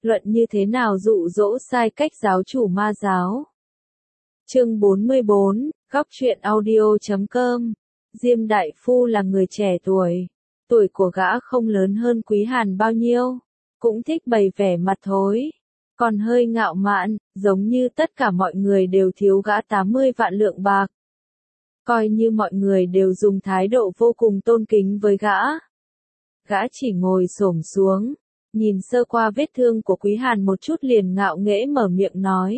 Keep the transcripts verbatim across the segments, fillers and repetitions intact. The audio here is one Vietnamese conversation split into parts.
luận như thế nào dụ dỗ sai cách giáo chủ ma giáo. Chương bốn mươi bốn, góc truyện audio chấm com. Diêm Đại Phu là người trẻ tuổi, tuổi của gã không lớn hơn Quý Hàn bao nhiêu, cũng thích bày vẻ mặt thối, còn hơi ngạo mạn, giống như tất cả mọi người đều thiếu gã tám mươi vạn lượng bạc. Coi như mọi người đều dùng thái độ vô cùng tôn kính với gã. Gã chỉ ngồi xổm xuống, nhìn sơ qua vết thương của Quý Hàn một chút liền ngạo nghễ mở miệng nói.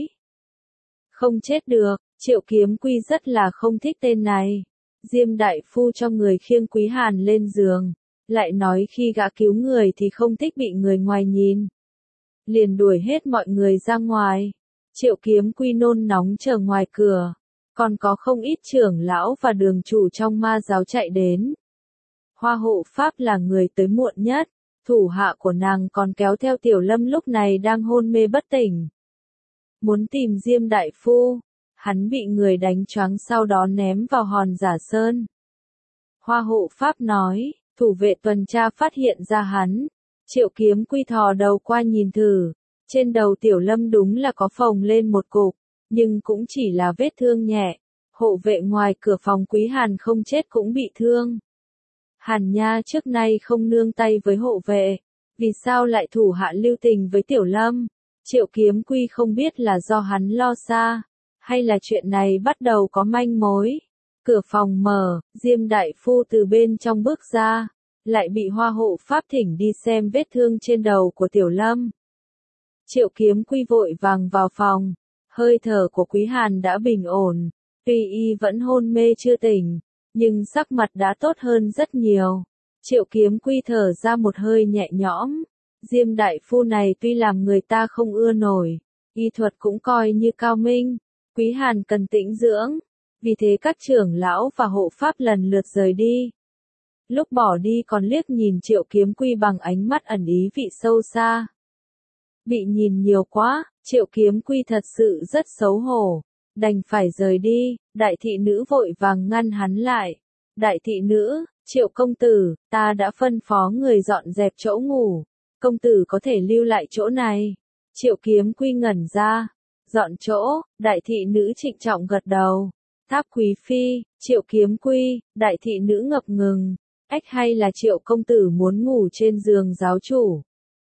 Không chết được, Triệu Kiếm Quy rất là không thích tên này. Diêm Đại Phu cho người khiêng Quý Hàn lên giường, lại nói khi gã cứu người thì không thích bị người ngoài nhìn. Liền đuổi hết mọi người ra ngoài. Triệu Kiếm Quy nôn nóng chờ ngoài cửa, còn có không ít trưởng lão và đường chủ trong ma giáo chạy đến. Hoa hộ pháp là người tới muộn nhất, thủ hạ của nàng còn kéo theo Tiểu Lâm lúc này đang hôn mê bất tỉnh. Muốn tìm Diêm Đại Phu, hắn bị người đánh choáng sau đó ném vào hòn giả sơn. Hoa hộ pháp nói, thủ vệ tuần tra phát hiện ra hắn. Triệu Kiếm Quy thò đầu qua nhìn thử, trên đầu Tiểu Lâm đúng là có phồng lên một cục, nhưng cũng chỉ là vết thương nhẹ. Hộ vệ ngoài cửa phòng Quý Hàn không chết cũng bị thương. Hàn Nha trước nay không nương tay với hộ vệ, vì sao lại thủ hạ lưu tình với Tiểu Lâm? Triệu Kiếm Quy không biết là do hắn lo xa, hay là chuyện này bắt đầu có manh mối. Cửa phòng mở, Diêm Đại Phu từ bên trong bước ra, lại bị Hoa hộ pháp thỉnh đi xem vết thương trên đầu của Tiểu Lâm. Triệu Kiếm Quy vội vàng vào phòng, hơi thở của Quý Hàn đã bình ổn, tuy y vẫn hôn mê chưa tỉnh, nhưng sắc mặt đã tốt hơn rất nhiều. Triệu Kiếm Quy thở ra một hơi nhẹ nhõm. Diêm Đại Phu này tuy làm người ta không ưa nổi, y thuật cũng coi như cao minh. Quý Hàn cần tĩnh dưỡng, vì thế các trưởng lão và hộ pháp lần lượt rời đi. Lúc bỏ đi còn liếc nhìn Triệu Kiếm Quy bằng ánh mắt ẩn ý vị sâu xa. Bị nhìn nhiều quá, Triệu Kiếm Quy thật sự rất xấu hổ, đành phải rời đi. Đại thị nữ vội vàng ngăn hắn lại. Đại thị nữ, Triệu công tử, ta đã phân phó người dọn dẹp chỗ ngủ, công tử có thể lưu lại chỗ này. Triệu Kiếm Quy ngẩn ra, dọn chỗ. Đại thị nữ trịnh trọng gật đầu. Tháp quý phi, Triệu Kiếm Quy. Đại thị nữ ngập ngừng, ách hay là Triệu công tử muốn ngủ trên giường giáo chủ?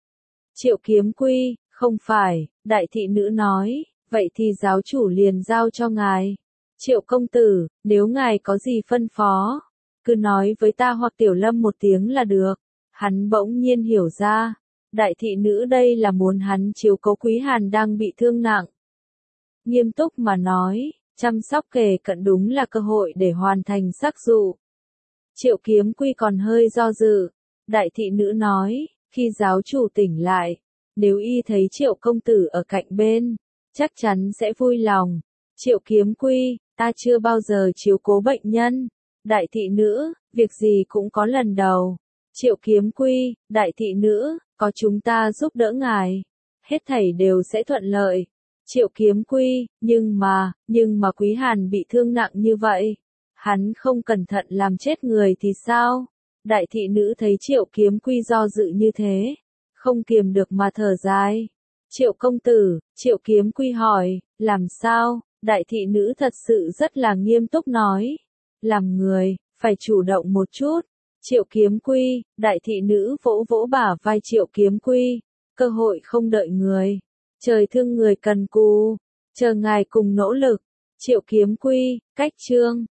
Triệu Kiếm Quy, không phải. Đại thị nữ nói, vậy thì giáo chủ liền giao cho ngài. Triệu công tử, nếu ngài có gì phân phó, cứ nói với ta hoặc Tiểu Lâm một tiếng là được. Hắn bỗng nhiên hiểu ra, đại thị nữ đây là muốn hắn chiếu cố Quý Hàn đang bị thương nặng. Nghiêm túc mà nói, chăm sóc kề cận đúng là cơ hội để hoàn thành sắc dụ. Triệu Kiếm Quy còn hơi do dự. Đại thị nữ nói, khi giáo chủ tỉnh lại, nếu y thấy Triệu công tử ở cạnh bên, chắc chắn sẽ vui lòng. Triệu Kiếm Quy, ta chưa bao giờ chiếu cố bệnh nhân. Đại thị nữ, việc gì cũng có lần đầu. Triệu Kiếm Quy, đại thị nữ, có chúng ta giúp đỡ ngài, hết thảy đều sẽ thuận lợi. Triệu Kiếm Quy, nhưng mà, nhưng mà Quý Hàn bị thương nặng như vậy, hắn không cẩn thận làm chết người thì sao? Đại thị nữ thấy Triệu Kiếm Quy do dự như thế, không kiềm được mà thở dài. Triệu công tử, Triệu Kiếm Quy hỏi, làm sao? Đại thị nữ thật sự rất là nghiêm túc nói, làm người, phải chủ động một chút. Triệu Kiếm Quy, đại thị nữ vỗ vỗ bả vai Triệu Kiếm Quy, cơ hội không đợi người, trời thương người cần cù, chờ ngài cùng nỗ lực. Triệu Kiếm Quy, cách chương.